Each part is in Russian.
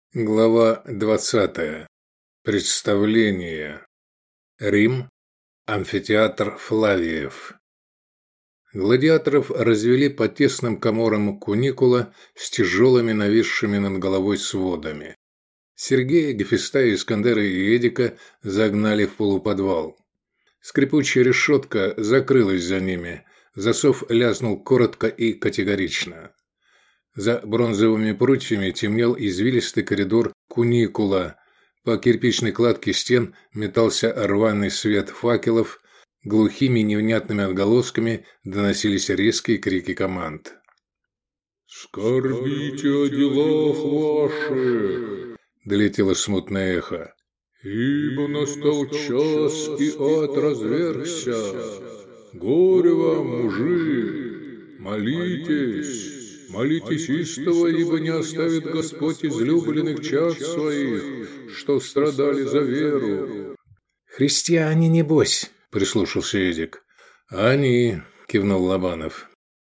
Глава 20. Представление. Рим. Амфитеатр Флавиев. Гладиаторов развели по тесным каморам куникула с тяжелыми нависшими над головой сводами. Сергея, Гефестая, Искандера и Эдика загнали в полуподвал. Скрипучая решетка закрылась за ними, засов лязнул коротко и категорично. За бронзовыми прутьями темнел извилистый коридор куникула. По кирпичной кладке стен метался рваный свет факелов, глухими невнятными отголосками доносились резкие крики команд. «Скорбите о делах ваших!» – долетело смутное эхо. «Ибо настал час, и ад развергся! Горе вам, мужи! Молитесь! Молитесь истово, ибо не оставит Господь излюбленных чад своих, что страдали за веру». «Христиане, небось», – прислушался Эдик. «Они», – кивнул Лобанов.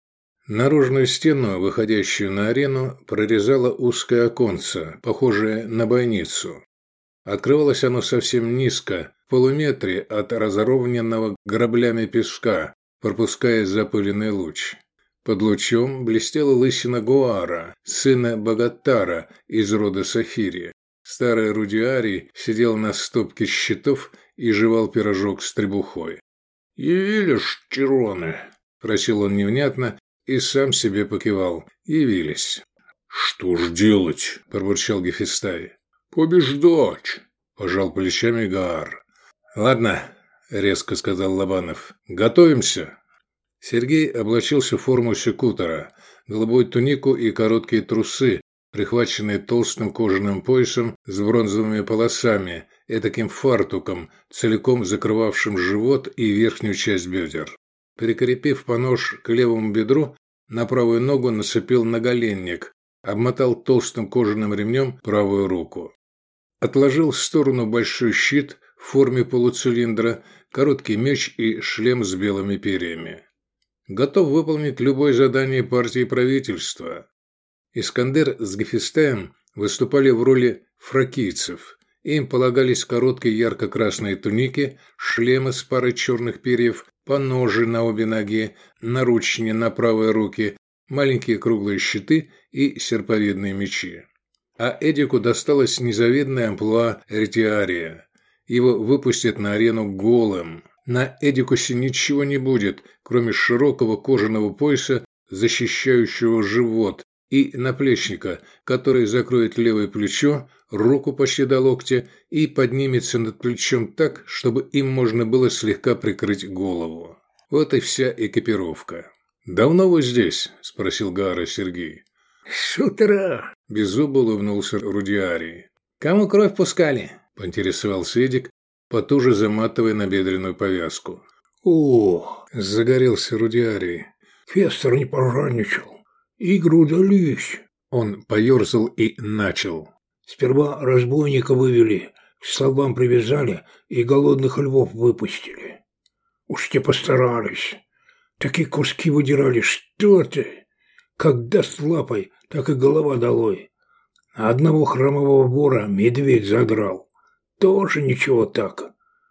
Наружную стену, выходящую на арену, прорезало узкое оконце, похожее на бойницу. Открывалось оно совсем низко, в полуметре от разровненного граблями песка, пропуская запыленный луч. Под лучом блестела лысина Гуара, сына Богатара из рода Сафири. Старый Рудиарий сидел на стопке щитов и жевал пирожок с требухой. «Явились, Чироны?» – просил он невнятно и сам себе покивал. «Явились». «Что ж делать?» – пробурчал Гефестай. «Побеждать!» – пожал плечами Гаар. «Ладно», – резко сказал Лобанов. «Готовимся». Сергей облачился в форму секутора, голубую тунику и короткие трусы, прихваченные толстым кожаным поясом с бронзовыми полосами, этаким фартуком, целиком закрывавшим живот и верхнюю часть бедер. Прикрепив понож к левому бедру, на правую ногу нацепил наголенник, обмотал толстым кожаным ремнем правую руку. Отложил в сторону большой щит в форме полуцилиндра, короткий меч и шлем с белыми перьями. Готов выполнить любое задание партии и правительства. Искандер с Гефестаем выступали в роли фракийцев. Им полагались короткие ярко-красные туники, шлемы с парой черных перьев, поножи на обе ноги, наручни на правые руки, маленькие круглые щиты и серповидные мечи. А Эдику досталось незавидное амплуа ретиария. Его выпустят на арену голым. На Эдикусе ничего не будет, кроме широкого кожаного пояса, защищающего живот, и наплечника, который закроет левое плечо, руку почти до локтя и поднимется над плечом так, чтобы им можно было слегка прикрыть голову. Вот и вся экипировка. «Давно вы здесь?» – спросил Гаара Сергей. «С утра!» – беззубо улыбнулся Рудиарий. «Кому кровь пускали?» – поинтересовался Эдик, потуже заматывая набедренную повязку. «О!» – загорелся Рудиарий. «Фестер не пожадничал. Игры удались». Он поерзал и начал. «Сперва разбойника вывели, к столбам привязали и голодных львов выпустили. Уж те постарались. Такие куски выдирали, что ты! Как даст лапой, так и голова долой. А одного хромового вора медведь задрал. Тоже ничего так.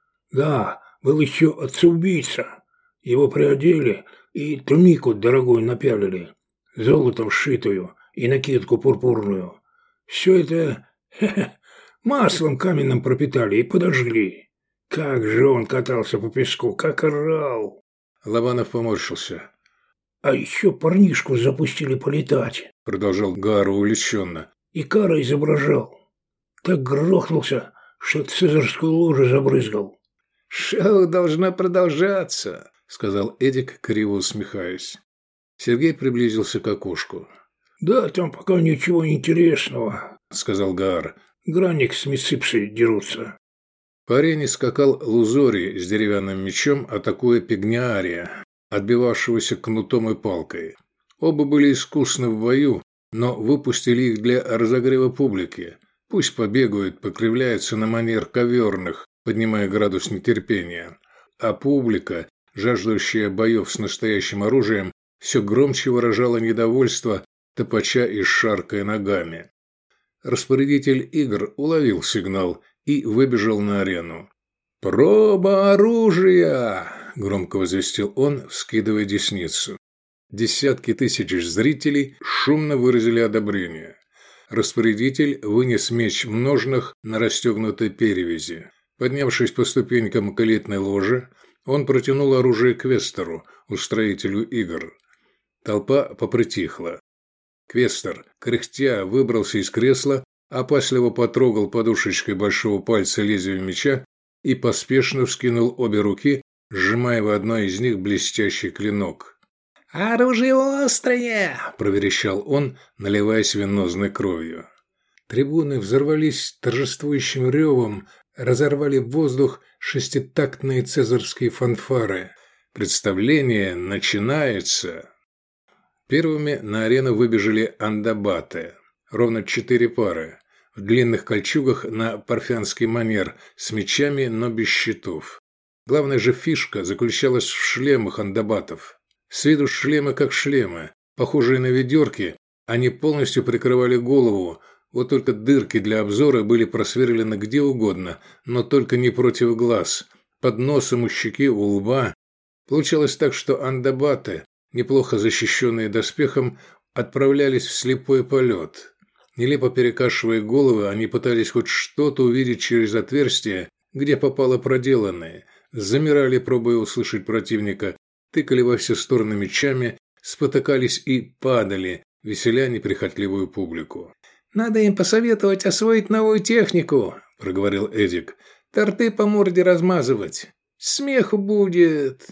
Да, был еще отца-убийца. Его приодели и тунику дорогую напялили, золотом сшитую и накидку пурпурную. Все это маслом каменным пропитали и подожгли. Как же он катался по песку, как орал!» Лобанов поморщился. «А еще парнишку запустили полетать», – продолжал Гаар увлеченно. «Икара изображал. Так грохнулся, что цезарскую ложу забрызгал». «Шоу должно продолжаться», – сказал Эдик, криво усмехаясь. Сергей приблизился к окошку. «Да, там пока ничего интересного», – сказал Гаар. «Гранник с Миципсой дерутся». По арене скакал Лузорий с деревянным мечом, атакуя Пигниария, отбивавшегося кнутом и палкой. Оба были искусны в бою, но выпустили их для разогрева публики. Пусть побегают, покривляются на манер коверных, поднимая градус нетерпения. А публика, жаждущая боев с настоящим оружием, все громче выражала недовольство, топача и шаркая ногами. Распорядитель игр уловил сигнал и выбежал на арену. «Проба оружия!» – громко возвестил он, вскидывая десницу. Десятки тысяч зрителей шумно выразили одобрение. Распорядитель вынес меч в ножнах на расстегнутой перевязи. Поднявшись по ступенькам к элитной ложе, он протянул оружие Квестору, устроителю игр. Толпа попритихла. Квестор, кряхтя, выбрался из кресла, опасливо потрогал подушечкой большого пальца лезвие меча и поспешно вскинул обе руки, сжимая в одной из них блестящий клинок. «Оружие острое!» – проверещал он, наливаясь венозной кровью. Трибуны взорвались торжествующим ревом, разорвали воздух шеститактные цезарские фанфары. Представление начинается. Первыми на арену выбежали андабаты. Ровно 4 пары. В длинных кольчугах на парфянский манер, с мечами, но без щитов. Главная же фишка заключалась в шлемах андабатов. С виду шлемы как шлемы, похожие на ведерки, они полностью прикрывали голову, вот только дырки для обзора были просверлены где угодно, но только не против глаз, под носом, у щеки, у лба. Получалось так, что андабаты, неплохо защищенные доспехом, отправлялись в слепой полет. Нелепо перекашивая головы, они пытались хоть что-то увидеть через отверстие, где попало проделанное, замирали, пробуя услышать противника, тыкали во все стороны мечами, спотыкались и падали, веселя неприхотливую публику. «Надо им посоветовать освоить новую технику», – проговорил Эдик. «Торты по морде размазывать. Смеху будет».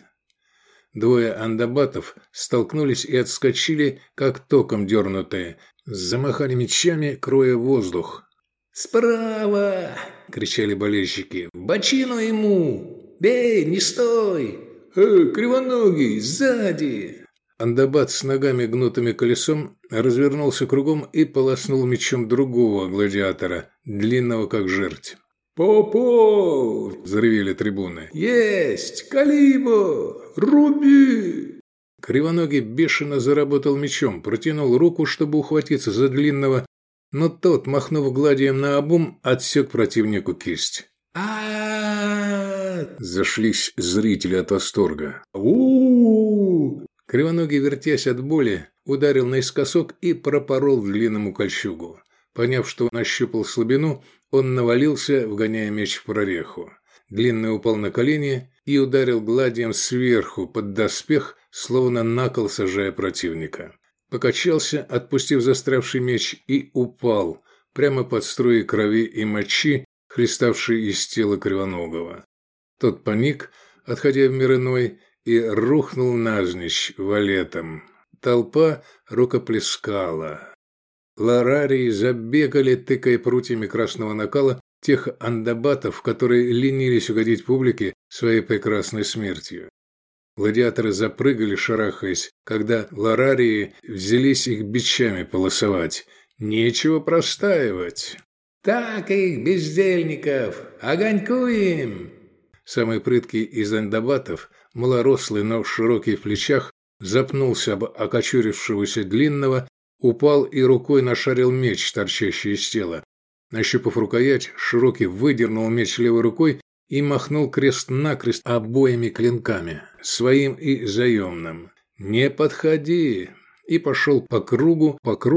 2 андабатов столкнулись и отскочили, как током дернутые, замахали мечами, кроя воздух. «Справа!» – кричали болельщики. «В бочину ему! Бей, не стой! Кривоногий, сзади!» Андабат с ногами гнутыми колесом развернулся кругом и полоснул мечом другого гладиатора, длинного как жерть. «Попов!» – взревели трибуны. «Есть! Калибо! Руби!» Кривоногий бешено заработал мечом, протянул руку, чтобы ухватиться за длинного, но тот, махнув гладием наобум, отсек противнику кисть. Зашлись зрители от восторга. Кривоногий, вертясь от боли, ударил наискосок и пропорол длинному кольчугу. Поняв, что нащупал слабину, он навалился, вгоняя меч в прореху. Длинный упал на колени и ударил гладием сверху под доспех, словно на кол сажая противника. Покачался, отпустив застрявший меч, и упал, прямо под струи крови и мочи, хлеставшей из тела Кривоногого. Тот паник, отходя в мир иной, и рухнул навзничь валетом. Толпа рукоплескала. Ларарии забегали, тыкая прутьями красного накала тех андабатов, которые ленились угодить публике своей прекрасной смертью. Гладиаторы запрыгали, шарахаясь, когда ларарии взялись их бичами полосовать. Нечего простаивать. «Так их, бездельников! Огонькуем!» Самый прыткий из андабатов, малорослый, но широкий в плечах, запнулся об окочурившегося длинного, упал и рукой нашарил меч, торчащий из тела. Нащупав рукоять, Широкий выдернул меч левой рукой и махнул крест-накрест обоими клинками, своим и заемным. «Не подходи!» И пошел по кругу,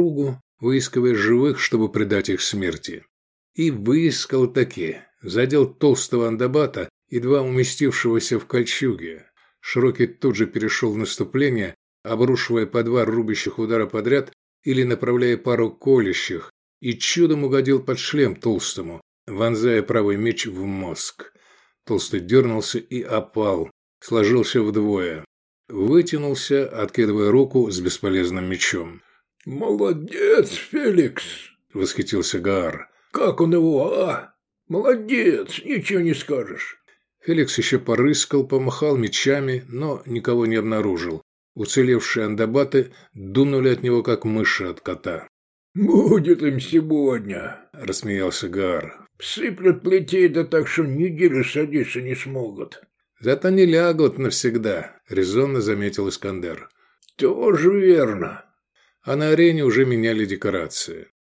выискивая живых, чтобы предать их смерти. И выискал таки, задел толстого андабата, едва уместившегося в кольчуге. Широкий тут же перешел в наступление, обрушивая по 2 рубящих удара подряд или направляя пару колющих, и чудом угодил под шлем толстому, вонзая правый меч в мозг. Толстый дернулся и опал, сложился вдвое. Вытянулся, откидывая руку с бесполезным мечом. «Молодец, Феликс!» – восхитился Гаар. «Как он его, а? Молодец, ничего не скажешь!» Феликс еще порыскал, помахал мечами, но никого не обнаружил. Уцелевшие андабаты дунули от него, как мыши от кота. «Будет им сегодня!» – рассмеялся Гаар. «Сыплют плетей, да так, что неделю садиться не смогут». «Зато не лягут навсегда», – резонно заметил Искандер. «Тоже верно». А на арене уже меняли декорации.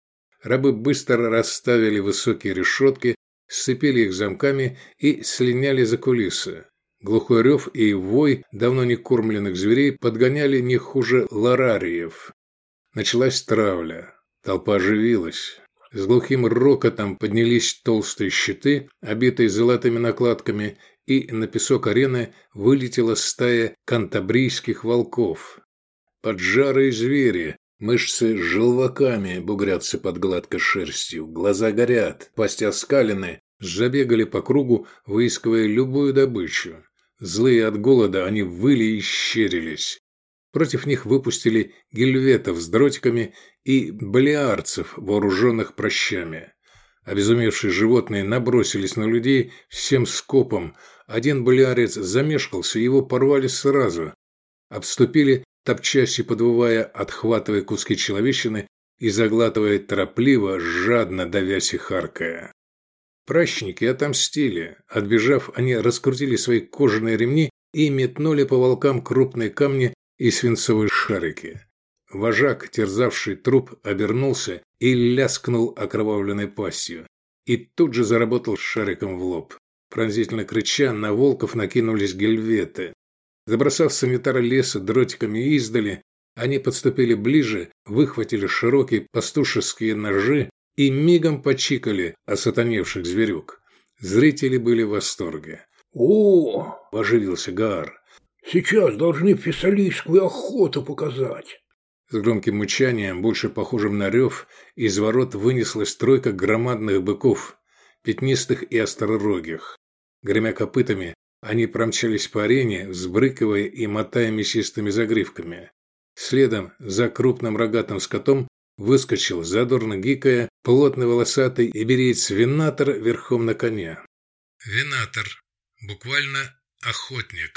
Рабы быстро расставили высокие решетки, сцепили их замками и слиняли за кулисы. Глухой рев и вой давно не кормленных зверей подгоняли не хуже ларариев. Началась травля. Толпа оживилась. С глухим рокотом поднялись толстые щиты, обитые золотыми накладками, и на песок арены вылетела стая кантабрийских волков. Поджарые звери, мышцы с желваками бугрятся под гладкой шерстью, глаза горят, пасти оскалены, забегали по кругу, выискивая любую добычу. Злые от голода, они выли и щерились. Против них выпустили гельветов с дротиками и балиарцев, вооруженных пращами. Обезумевшие животные набросились на людей всем скопом. Один балиарец замешкался, его порвали сразу. Обступили, топчась и подвывая, отхватывая куски человечины и заглатывая торопливо, жадно давясь и харкая. Пращники отомстили. Отбежав, они раскрутили свои кожаные ремни и метнули по волкам крупные камни и свинцовые шарики. Вожак, терзавший труп, обернулся и ляскнул окровавленной пастью. И тут же заработал шариком в лоб. Пронзительно крича, на волков накинулись гельветы. Забросав санитара леса дротиками издали, они подступили ближе, выхватили широкие пастушеские ножи и мигом почикали осатаневших зверюк. Зрители были в восторге. «О!» – оживился Гаар. «Сейчас должны фессалийскую охоту показать». С громким мычанием, больше похожим на рев, из ворот вынеслась тройка громадных быков, пятнистых и остророгих. Гремя копытами, они промчались по арене, взбрыкивая и мотая мясистыми загривками. Следом за крупным рогатым скотом выскочил, задорно гикая, плотный волосатый ибериец-венатор верхом на коне. Венатор. Буквально охотник.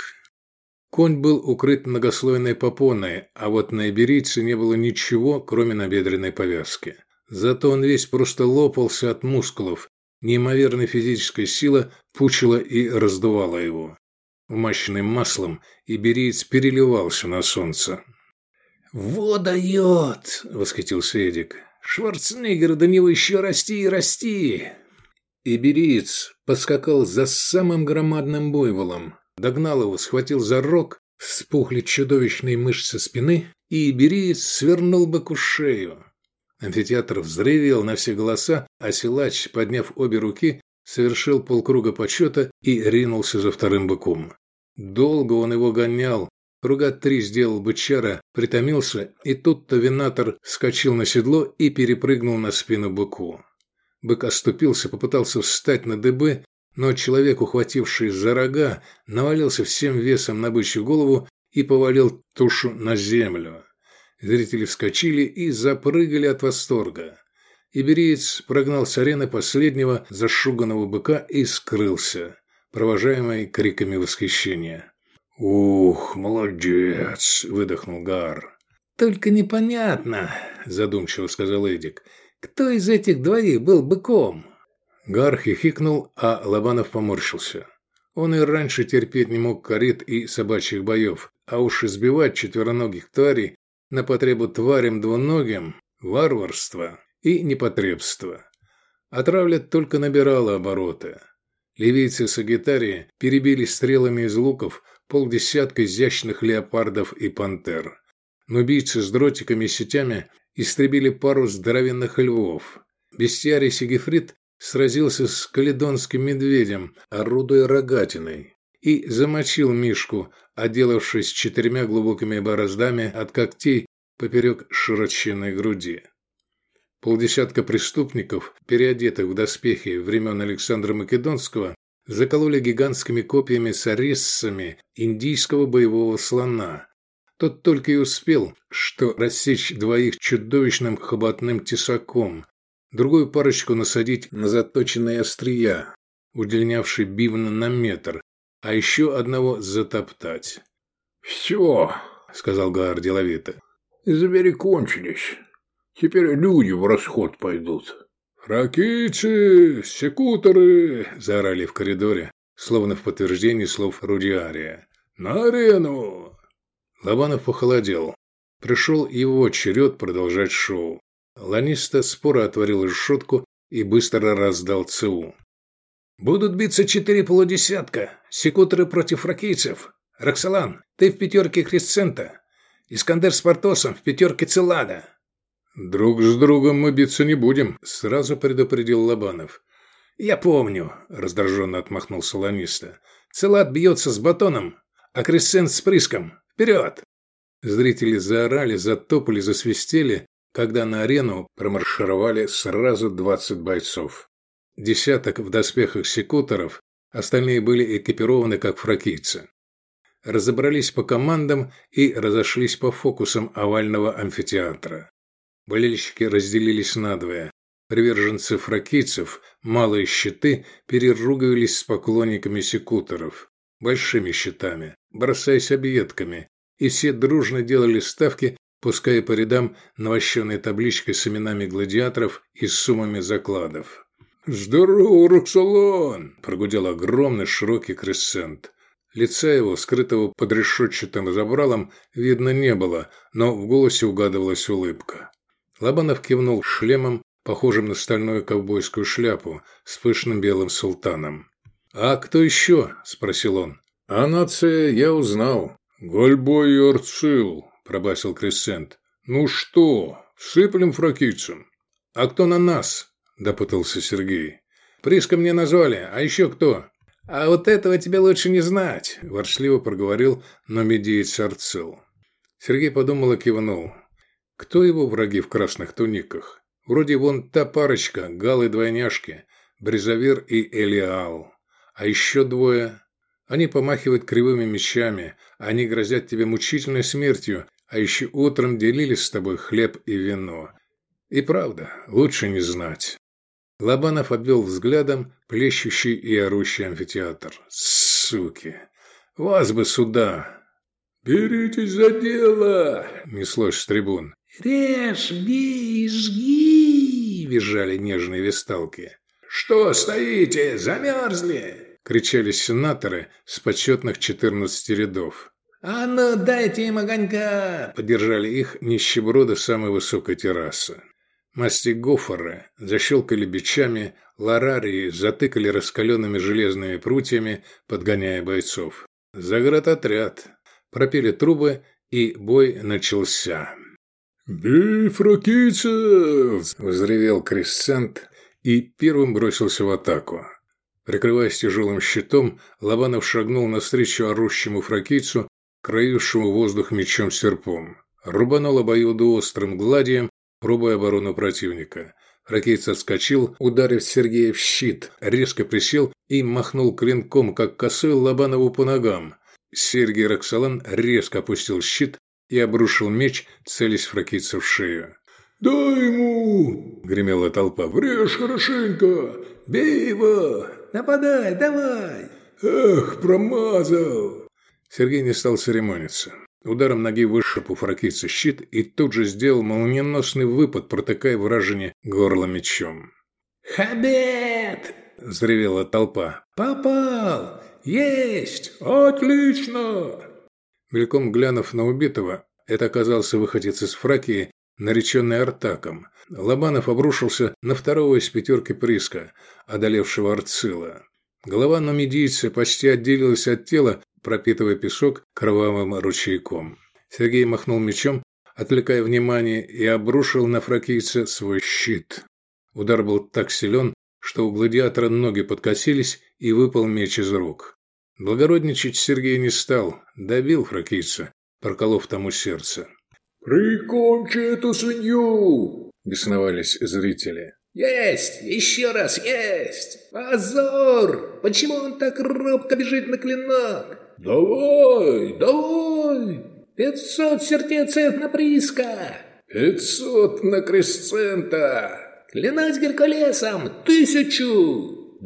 Конь был укрыт многослойной попоной, а вот на иберийце не было ничего, кроме набедренной повязки. Зато он весь просто лопался от мускулов. Неимоверная физическая сила пучила и раздувала его. Умащенный маслом, ибериец переливался на солнце. «Во дает!» – восхитился Эдик. «Шварценеггер, до него еще расти и расти!» Ибериец поскакал за самым громадным буйволом, догнал его, схватил за рог, вспухли чудовищные мышцы спины, и ибериец свернул быку шею. Амфитеатр взревел на все голоса, а силач, подняв обе руки, совершил полкруга почета и ринулся за вторым быком. Долго он его гонял, круга 3 сделал бычара, притомился, и тут-то венатор вскочил на седло и перепрыгнул на спину быку. Бык оступился, попытался встать на дыбы, но человек, ухвативший за рога, навалился всем весом на бычью голову и повалил тушу на землю. Зрители вскочили и запрыгали от восторга. Ибериец прогнал с арены последнего зашуганного быка и скрылся, провожаемый криками восхищения. «Ух, молодец!» – выдохнул Гаар. «Только непонятно», – задумчиво сказал Эдик, – «кто из этих двоих был быком?» Гаар хихикнул, а Лобанов поморщился. Он и раньше терпеть не мог корид и собачьих боев, а уж избивать четвероногих тварей на потребу тварям двуногим – варварство и непотребство. Отравля только набирала обороты. Ливийцы Сагитарии перебили стрелами из луков полдесятка изящных леопардов и пантер. Нубийцы с дротиками и сетями истребили пару здоровенных львов. Бестиарий Сигефрид сразился с каледонским медведем, орудуя рогатиной, и замочил Мишку, отделавшись 4 глубокими бороздами от когтей поперек широченной груди. Полдесятка преступников, переодетых в доспехи времен Александра Македонского, закололи гигантскими копьями с арессами индийского боевого слона. Тот только и успел, что рассечь двоих чудовищным хоботным тесаком, другую парочку насадить на заточенные острия, удлинявший бивн на метр, а еще одного затоптать. «Все», — сказал Гаар деловито, — «звери кончились. Теперь люди в расход пойдут». «Ракицы! Секуторы!» – заорали в коридоре, словно в подтверждении слов Рудиария. «На арену!» Лобанов похолодел. Пришел его черед продолжать шоу. Ланиста споро отворил решетку и быстро раздал ЦУ. «Будут биться 4 полудесятка. Секуторы против фракийцев. Роксолан, ты в 5 Кресцента. Искандер с Портосом в 5 Целада». «Друг с другом мы биться не будем», – сразу предупредил Лобанов. «Я помню», – раздраженно отмахнулся Ланиста. «Целад бьется с Батоном, а Кресцент с Приском. Вперед!» Зрители заорали, затопали, засвистели, когда на арену промаршировали сразу 20 бойцов. Десяток в доспехах секуторов, остальные были экипированы как фракийцы. Разобрались по командам и разошлись по фокусам овального амфитеатра. Болельщики разделились надвое. Приверженцы фракийцев, малые щиты, переругивались с поклонниками секуторов, большими щитами, бросаясь объедками, и все дружно делали ставки, пуская по рядам навощенной табличкой с именами гладиаторов и суммами закладов. «Здорово, Роксолан!» – прогудел огромный широкий Кресцент. Лица его, скрытого под решетчатым забралом, видно не было, но в голосе угадывалась улыбка. Лобанов кивнул шлемом, похожим на стальную ковбойскую шляпу, с пышным белым султаном. «А кто еще?» – спросил он. «А нация я узнал». «Гольбой и Арцил», – пробасил Кресцент. «Ну что, сыплем фракийцам?» «А кто на нас?» – допытался Сергей. «Приска мне назвали, а еще кто?» «А вот этого тебе лучше не знать», – ворчливо проговорил номидиец Арцил. Сергей подумал и кивнул. Кто его враги в красных туниках? Вроде вон та парочка, галы-двойняшки, Брезавир и Элиал. А еще двое. Они помахивают кривыми мечами, они грозят тебе мучительной смертью, а еще утром делили с тобой хлеб и вино. И правда, лучше не знать. Лобанов обвел взглядом плещущий и орущий амфитеатр. Суки! Вас бы сюда! «Беритесь за дело!» – неслось с трибун. «Режь, бей, жги!» – визжали нежные весталки. «Что стоите? Замерзли!» – кричали сенаторы с почетных 14 рядов. «А ну, дайте им огонька!» – поддержали их нищеброды самой высокой террасы. Мастигофоры защелкали бичами, ларарии затыкали раскаленными железными прутьями, подгоняя бойцов. Заградотряд. Пропели трубы, и бой начался. «Бей фракийцев!» – взревел Кресцент и первым бросился в атаку. Прикрываясь тяжелым щитом, Лобанов шагнул навстречу орущему фракийцу, краившему воздух мечом-серпом. Рубанул обоюдоострым гладием, пробуя оборону противника. Фракийц отскочил, ударив Сергея в щит, резко присел и махнул клинком, как косой, Лобанову по ногам. Сергей Роксолан резко опустил щит и обрушил меч, целясь фракийцу в шею. «Дай ему!» – гремела толпа. «Врежь хорошенько! Бей его! Нападай, давай!» «Эх, промазал!» Сергей не стал церемониться. Ударом ноги вышиб у фракийца щит и тут же сделал молниеносный выпад, протыкая вражине горло мечом. «Хабет!» – взревела толпа. «Попал! Есть! Отлично!» Мельком глянув на убитого, это оказался выходец из Фракии, нареченный Артаком, Лобанов обрушился на второго из 5 Приска, одолевшего Арцила. Голова нумидийца почти отделилась от тела, пропитывая песок кровавым ручейком. Сергей махнул мечом, отвлекая внимание, и обрушил на фракийца свой щит. Удар был так силен, что у гладиатора ноги подкосились, и выпал меч из рук. Благородничать Сергей не стал, добил фракийца, проколов тому сердце. «Прикончи эту свинью!» – бесновались зрители. «Есть! Еще раз есть! Позор! Почему он так робко бежит на клинок? Давай, давай! 500 сердцев на Приска! 500 на Кресцента! Клянусь Геркулесом! 1000!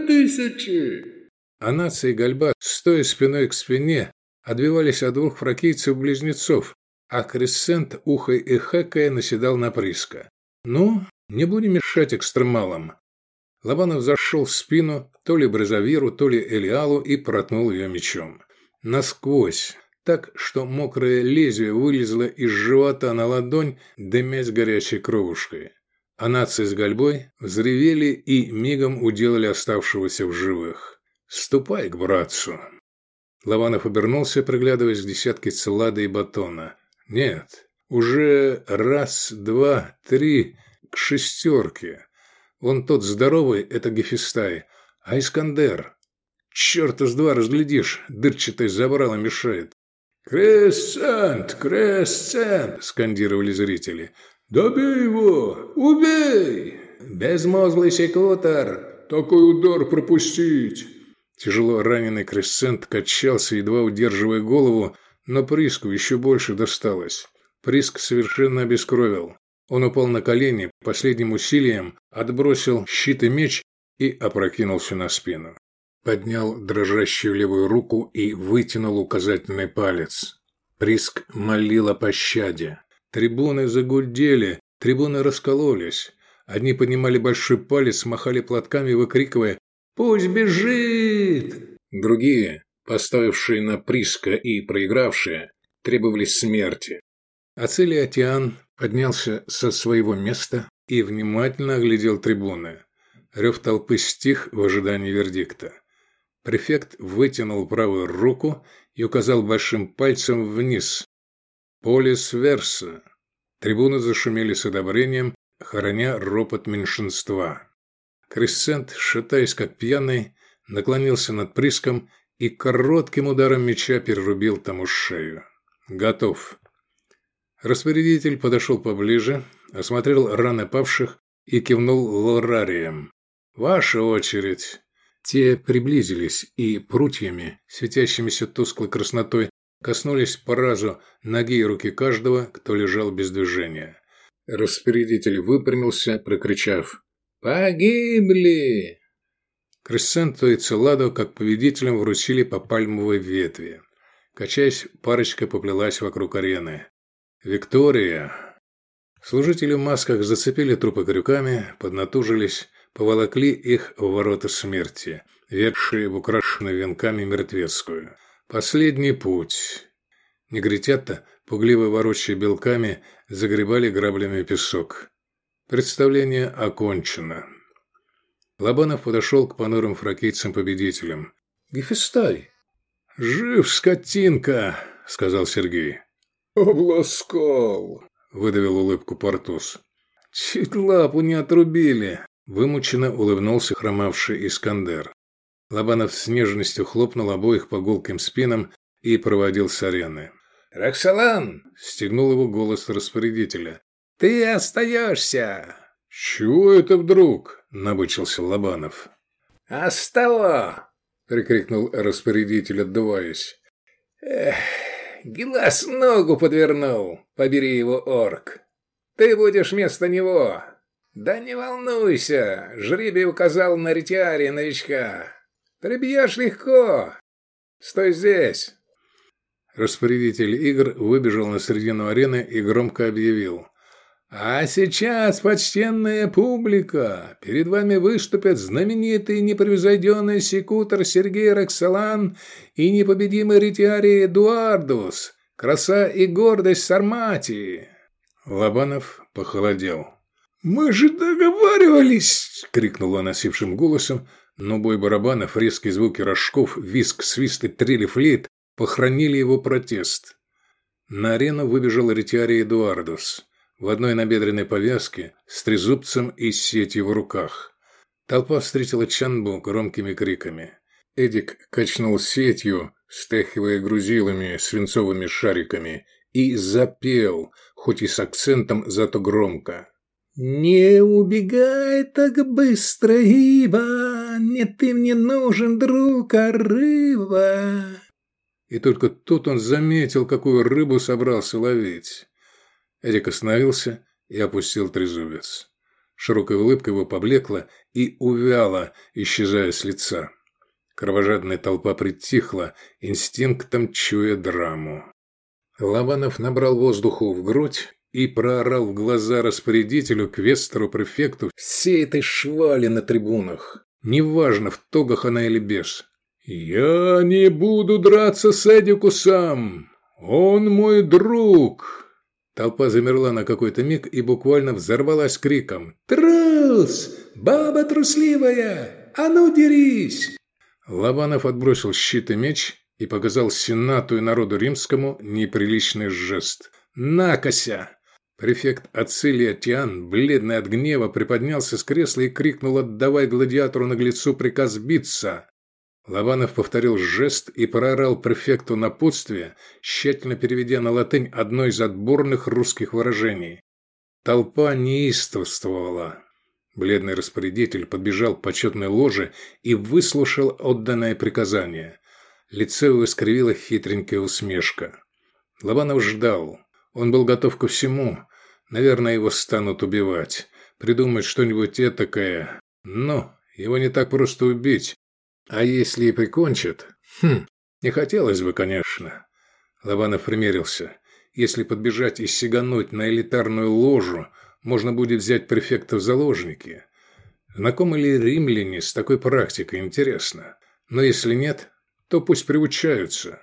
2000! А нация и Гальба, стоя спиной к спине, отбивались от 2 фракийцев-близнецов, а Кресцент, ухой и хэкая, наседал на Приска. «Ну, не будем мешать экстремалам». Лобанов зашел в спину то ли Брезавиру, то ли Элиалу и проткнул ее мечом. Насквозь, так, что мокрое лезвие вылезло из живота на ладонь, дымясь горячей кровушкой. А нации с гольбой взревели и мигом уделали оставшегося в живых. «Ступай к братцу!» Лобанов обернулся, приглядываясь к десятке салада и батона. «Нет, уже раз, два, три, к шестерке. Вон тот здоровый – это Гефестай, а Искандер. Черта с два разглядишь, дырчатое забрало мешает». «Кресцент! Кресцент!» – скандировали зрители. «Добей его! Убей!» «Безмозглый секутор! Такой удар пропустить!» Тяжело раненый Кресцент качался, едва удерживая голову, но Приску еще больше досталось. Приск совершенно обескровил. Он упал на колени, последним усилием отбросил щит и меч и опрокинулся на спину. Поднял дрожащую левую руку и вытянул указательный палец. Приск молил о пощаде. Трибуны загудели, трибуны раскололись. Одни поднимали большой палец, махали платками, выкрикивая «Пусть бежит!». Другие, поставившие на Приска и проигравшие, требовали смерти. Ацилий Атиан поднялся со своего места и внимательно оглядел трибуны. Рев толпы стих в ожидании вердикта. Префект вытянул правую руку и указал большим пальцем вниз. «Полис верса». Трибуны зашумели с одобрением, хороня ропот меньшинства. Кресцент, шатаясь как пьяный, наклонился над Приском и коротким ударом меча перерубил тому шею. «Готов». Распорядитель подошел поближе, осмотрел раны павших и кивнул лорариям. «Ваша очередь». Те приблизились и прутьями, светящимися тусклой краснотой, коснулись по разу ноги и руки каждого, кто лежал без движения. Распорядитель выпрямился, прокричав «Погибли!». Кресценту и Целладу, как победителям, вручили по пальмовой ветви. Качаясь, парочка поплелась вокруг арены. «Виктория!». Служители в масках зацепили трупы крюками, поднатужились, поволокли их в ворота смерти, ведшие в украшенную венками мертвецкую. Последний путь. Негритята, пугливо ворочая белками, загребали граблями песок. Представление окончено. Лобанов подошел к понурым фракийцам-победителям. «Гефестай!» «Жив, скотинка!» — сказал Сергей. «Обласкал!» — выдавил улыбку Портос. «Чуть лапу не отрубили!» — вымученно улыбнулся хромавший Искандер. Лобанов с нежностью хлопнул обоих по гулким спинам и проводил с арены. «Роксолан!» – стегнул его голос распорядителя. «Ты остаешься!» «Чего это вдруг?» – набычился Лобанов. «А с того!» – прикрикнул распорядитель, отдуваясь. «Эх, Гелас ногу подвернул, побери его, орк. Ты будешь вместо него. Да не волнуйся, жребий указал на ретиаре новичка. Прибьешь легко. Стой здесь!» Распорядитель игр выбежал на середину арены и громко объявил. «А сейчас, почтенная публика, перед вами выступят знаменитый непревзойденный секутор Сергей Роксолан и непобедимый ретиарий Эдуардус, краса и гордость Сарматии». Лобанов похолодел. «Мы же договаривались!» — крикнул он осипшим голосом, но бой барабанов, резкие звуки рожков, визг, свист и трели флейт похоронили его протест. На арену выбежал ретиарий Эдуардус в одной набедренной повязке с трезубцем и сетью в руках. Толпа встретила Чанбу громкими криками. Эдик качнул сетью, стряхивая грузилами, свинцовыми шариками, и запел, хоть и с акцентом, зато громко. «Не убегай так быстро, ибо не ты мне нужен, друг, а рыба». И только тут он заметил, какую рыбу собрался ловить. Эдик остановился и опустил трезубец. Широкая улыбка его поблекла и увяла, исчезая с лица. Кровожадная толпа притихла, инстинктом чуя драму. Лобанов набрал воздуху в грудь и проорал в глаза распорядителю, квестору, префекту всей этой швали на трибунах. Неважно, в тогах она или без. «Я не буду драться с Эдикусом! «Он мой друг!» Толпа замерла на какой-то миг и буквально взорвалась криком: «Трус! Баба трусливая! А ну дерись!» Лобанов отбросил щит и меч и показал Сенату и народу римскому неприличный жест. «Накося!» Префект Ацилий Атиан, бледный от гнева, приподнялся с кресла и крикнул, отдавая гладиатору-наглецу приказ биться. Лобанов повторил жест и проорал префекту напутствие, тщательно переведя на латынь одно из отборных русских выражений. Толпа неистовствовала. Бледный распорядитель подбежал к почетной ложе и выслушал отданное приказание. Лицо его искривила хитренькая усмешка. Лобанов ждал. Он был готов ко всему. Наверное, его станут убивать. Придумать что-нибудь этакое. Но его не так просто убить. А если и прикончат? Не хотелось бы, конечно. Лобанов примерился. Если подбежать и сигануть на элитарную ложу, можно будет взять префекта в заложники. Знакомы ли римляне с такой практикой, интересно. Но если нет, то пусть приучаются.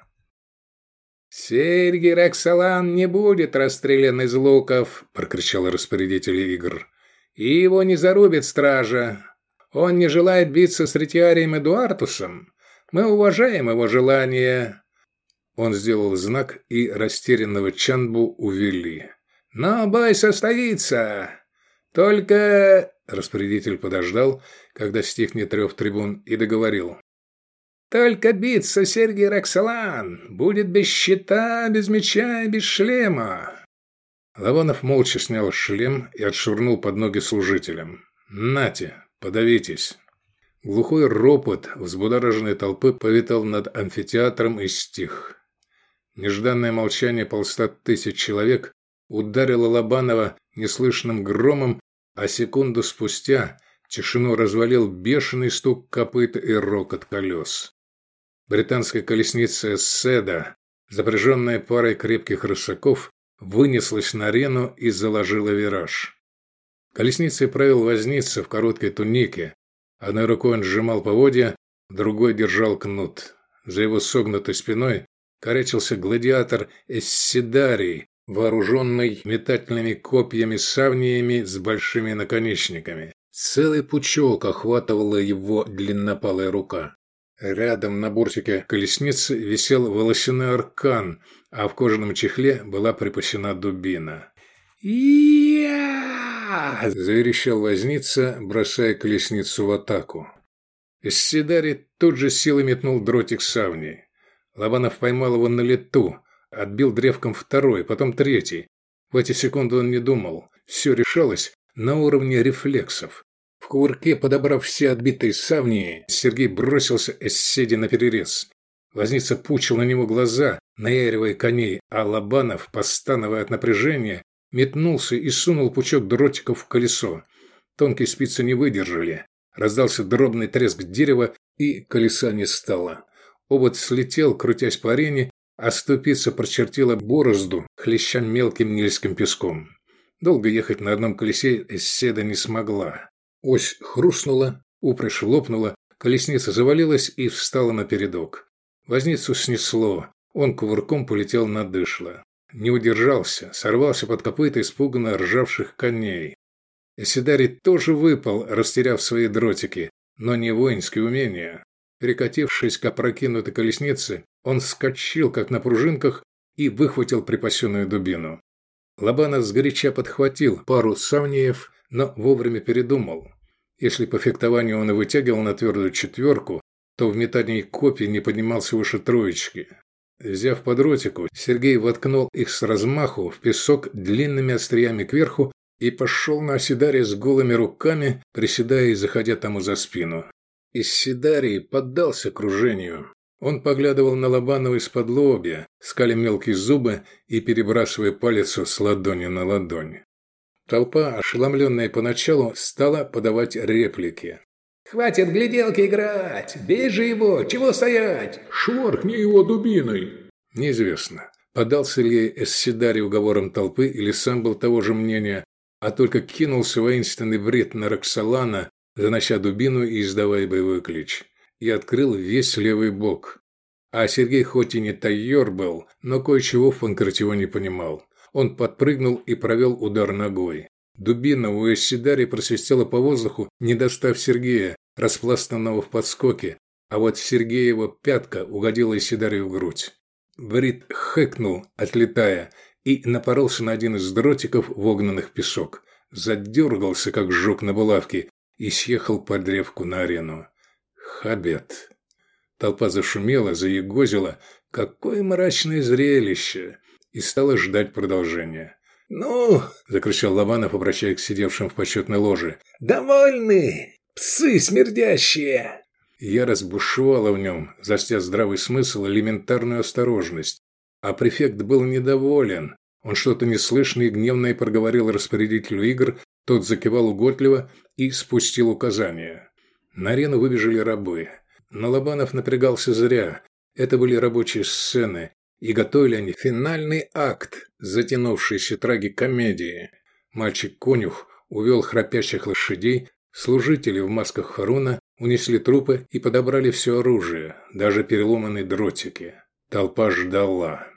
«Сергий Роксолан не будет расстрелян из луков», – прокричал распорядитель игр. «И его не зарубит стража. Он не желает биться с ретиарием Эдуартусом. Мы уважаем его желание». Он сделал знак, и растерянного Чанбу увели. «Но бой состоится. Только...» Распорядитель подождал, когда стихнет рев трибун, и договорил. «Только биться, Сергий Роксолан, будет без щита, без меча и без шлема». Лобанов молча снял шлем и отшвырнул под ноги служителям. «Нате, подавитесь». Глухой ропот взбудораженной толпы повитал над амфитеатром и стих. Нежданное молчание 100 тысяч человек ударило Лобанова неслышным громом, а секунду спустя тишину развалил бешеный стук копыт и рокот колес. Британская колесница «Эсседа», запряженная парой крепких рысаков, вынеслась на арену и заложила вираж. Колесницей правил возница в короткой тунике. Одной рукой он сжимал поводья, другой держал кнут. За его согнутой спиной корячился гладиатор Эсседарий, вооруженный метательными копьями-савниями с большими наконечниками. Целый пучок охватывала его длиннопалая рука. Рядом на бортике колесницы висел волосяной аркан, а в кожаном чехле была припасена дубина. «Я!» – заверещал возница, бросая колесницу в атаку. Эсседарий тут же силой метнул дротик савни. Лобанов поймал его на лету, отбил древком второй, потом третий. В эти секунды он не думал. Все решалось на уровне рефлексов. В кувырке, подобрав все отбитые савни, Сергей бросился Эсседе наперерез. Возница пучил на него глаза, наяривая коней, а Лобанов, постановая от напряжения, метнулся и сунул пучок дротиков в колесо. Тонкие спицы не выдержали. Раздался дробный треск дерева, и колеса не стало. Обод слетел, крутясь по арене, а ступица прочертила борозду, хлеща мелким нильским песком. Долго ехать на одном колесе Эсседа не смогла. Ось хрустнула, упряжь лопнула, колесница завалилась и встала на передок. Возницу снесло, он кувырком полетел на дышло. Не удержался, сорвался под копыта испуганно ржавших коней. Эсседарий тоже выпал, растеряв свои дротики, но не воинские умения. Перекатившись к опрокинутой колеснице, он вскочил, как на пружинках, и выхватил припасенную дубину. Лобанов сгоряча подхватил пару савниев, но вовремя передумал. Если по фехтованию он и вытягивал на твердую четверку, то в метании копий не поднимался выше троечки. Взяв по дротику, Сергей воткнул их с размаху в песок длинными остриями кверху и пошел на Эсседария с голыми руками, приседая и заходя тому за спину. Эсседарий поддался кружению. Он поглядывал на Лобанова из-под лобья, скаля мелкие зубы и перебрасывая палец с ладони на ладонь. Толпа, ошеломленная поначалу, стала подавать реплики. «Хватит гляделки играть! Бей же его! Чего стоять?» «Шваркни его дубиной!» Неизвестно, поддался ли Эсседарий уговорам толпы или сам был того же мнения, а только кинулся воинственный бред на Роксолана, занося дубину и издавая боевой клич, и открыл весь левый бок. А Сергей хоть и не тайер был, но кое-чего в Панкратио не понимал. Он подпрыгнул и провел удар ногой. Дубина у Эсседари просвистела по воздуху, не достав Сергея, распластанного в подскоке, а вот Сергеева пятка угодила Эсседари в грудь. Брит хэкнул, отлетая, и напоролся на один из дротиков, вогнанных в песок. Задергался, как жук на булавке, и съехал по древку на арену. Хабет. Толпа зашумела, заегозила. Какое мрачное зрелище! И стала ждать продолжения. «Ну!» – закричал Лобанов, обращаясь к сидевшим в почетной ложе. «Довольны! Псы смердящие!» Ярость бушевала в нем, застя здравый смысл и элементарную осторожность. А префект был недоволен. Он что-то неслышное и гневное проговорил распорядителю игр, тот закивал угодливо и спустил указания. На арену выбежали рабы. Но Лобанов напрягался зря. Это были рабочие сцены, и готовили они финальный акт затянувшейся трагикомедии. Мальчик-конюх увел храпящих лошадей, служители в масках Харуна унесли трупы и подобрали все оружие, даже переломанные дротики. Толпа ждала.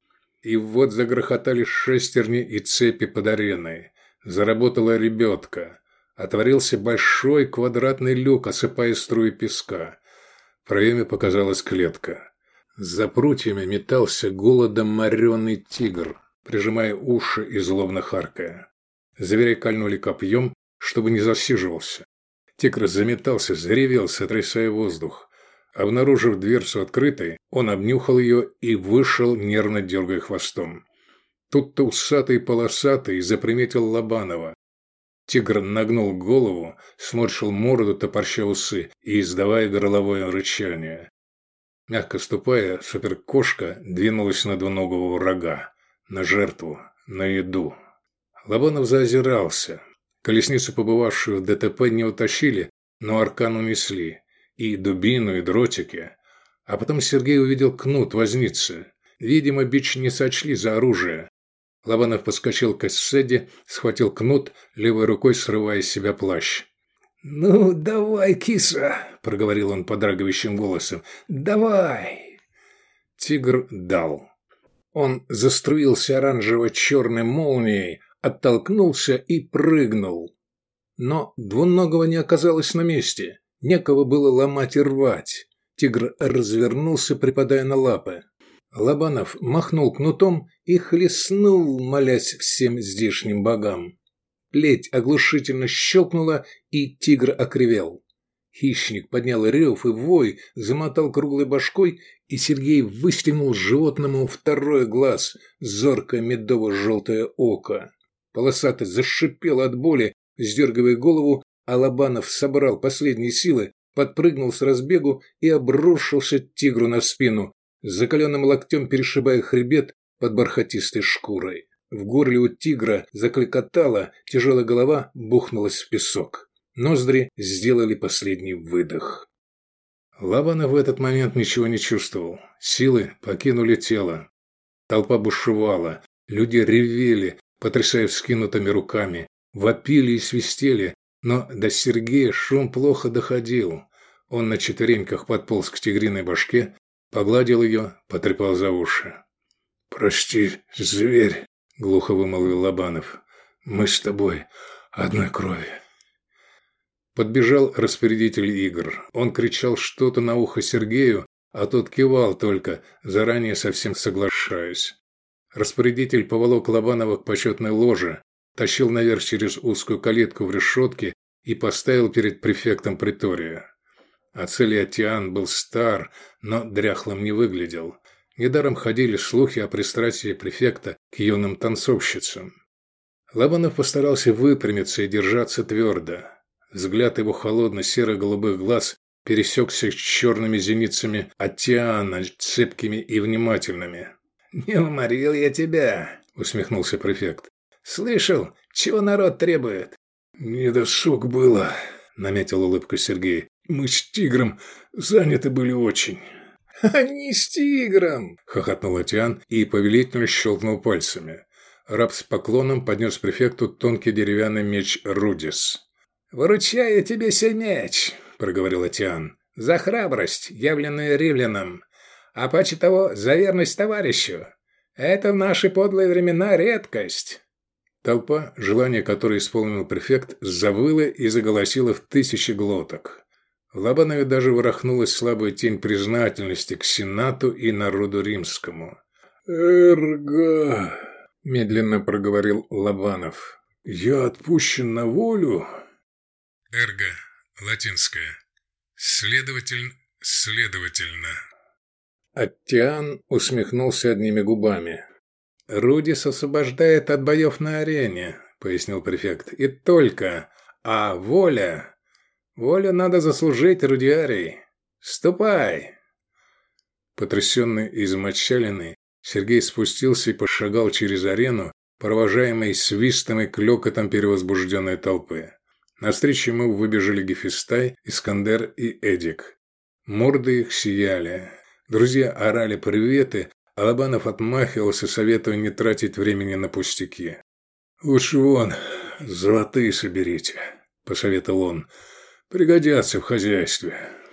И вот загрохотали шестерни и цепи под ареной. Заработала ребятка. Отворился большой квадратный люк, осыпая струи песка. В проеме показалась клетка. За прутьями метался голодом мореный тигр, прижимая уши и злобно харкая. Зверя кольнули копьем, чтобы не засиживался. Тигр заметался, заревел, сотрясая воздух. Обнаружив дверцу открытой, он обнюхал ее и вышел, нервно дергая хвостом. Тут-то усатый и полосатый заприметил Лобанова. Тигр нагнул голову, сморщил морду, топорща усы и издавая горловое рычание. Мягко ступая, суперкошка двинулась на двуногого врага, на жертву, на еду. Лобанов заозирался. Колесницу, побывавшую в ДТП, не утащили, но аркан унесли. И дубину, и дротики. А потом Сергей увидел кнут возницы. Видимо, бич не сочли за оружие. Лобанов подскочил к эсседе, схватил кнут, левой рукой срывая с себя плащ. «Ну, давай, киса!» – проговорил он подрагивающим голосом. «Давай!» Тигр дал. Он заструился оранжево-черной молнией, оттолкнулся и прыгнул. Но двуногого не оказалось на месте. Некого было ломать и рвать. Тигр развернулся, припадая на лапы. Лобанов махнул кнутом и хлестнул, молясь всем здешним богам. Плеть оглушительно щелкнула, и тигр окривел. Хищник поднял рев и вой, замотал круглой башкой, и Сергей выстегнул животному второй глаз, зоркое медово-желтое око. Полосатый зашипел от боли, сдергивая голову, а Лобанов собрал последние силы, подпрыгнул с разбегу и обрушился тигру на спину, закаленным локтем перешибая хребет под бархатистой шкурой. В горле у тигра закликотало, тяжелая голова бухнулась в песок. Ноздри сделали последний выдох. Лобанов в этот момент ничего не чувствовал. Силы покинули тело. Толпа бушевала, люди ревели, потрясая вскинутыми руками, вопили и свистели, но до Сергея шум плохо доходил. Он на четвереньках подполз к тигриной башке, погладил ее, потрепал за уши. «Прости, зверь», — глухо вымолвил Лобанов. «Мы с тобой одной крови». Подбежал распорядитель игр. Он кричал что-то на ухо Сергею, а тот кивал только, заранее совсем соглашаясь. Распорядитель поволок Лобанова к почетной ложе, тащил наверх через узкую калитку в решетке и поставил перед префектом притория. Ацелий Атиан был стар, но дряхлым не выглядел. Недаром ходили слухи о пристрастии префекта к юным танцовщицам. Лобанов постарался выпрямиться и держаться твердо. Взгляд его холодно-серо-голубых глаз пересекся с черными зеницами Атиана, цепкими и внимательными. «Не уморил я тебя», — усмехнулся префект. «Слышал, чего народ требует?» «Недосуг было», — наметил улыбку Сергей. «Мы с тигром заняты были очень». «А не с тигром!» – хохотнул Атиан и повелительно щелкнул пальцами. Раб с поклоном поднес префекту тонкий деревянный меч Рудис. «Выручаю тебе сей меч», – проговорил Атиан, – «за храбрость, явленную римлянам. А паче того, за верность товарищу. Это в наши подлые времена редкость». Толпа, желание которой исполнил префект, завыла и заголосила в тысячи глоток. В Лобанове даже ворохнулась слабая тень признательности к Сенату и народу римскому. «Эрго!» – медленно проговорил Лобанов. «Я отпущен на волю?» «Эрго» – латинское. «Следовательно». Аттиан усмехнулся одними губами. «Рудис освобождает от боев на арене», – пояснил префект. «И только. А воля... Волю надо заслужить, Рудиарий. Ступай!» Потрясенный и измочаленный, Сергей спустился и пошагал через арену, провожаемый свистом и клёкотом перевозбужденной толпы. Навстречу ему выбежали Гефестай, Искандер и Эдик. Морды их сияли. Друзья орали приветы, а Лобанов отмахивался, советуя не тратить времени на пустяки. «Лучше вон, золотые соберите», – посоветовал он. «Пригодятся в хозяйстве».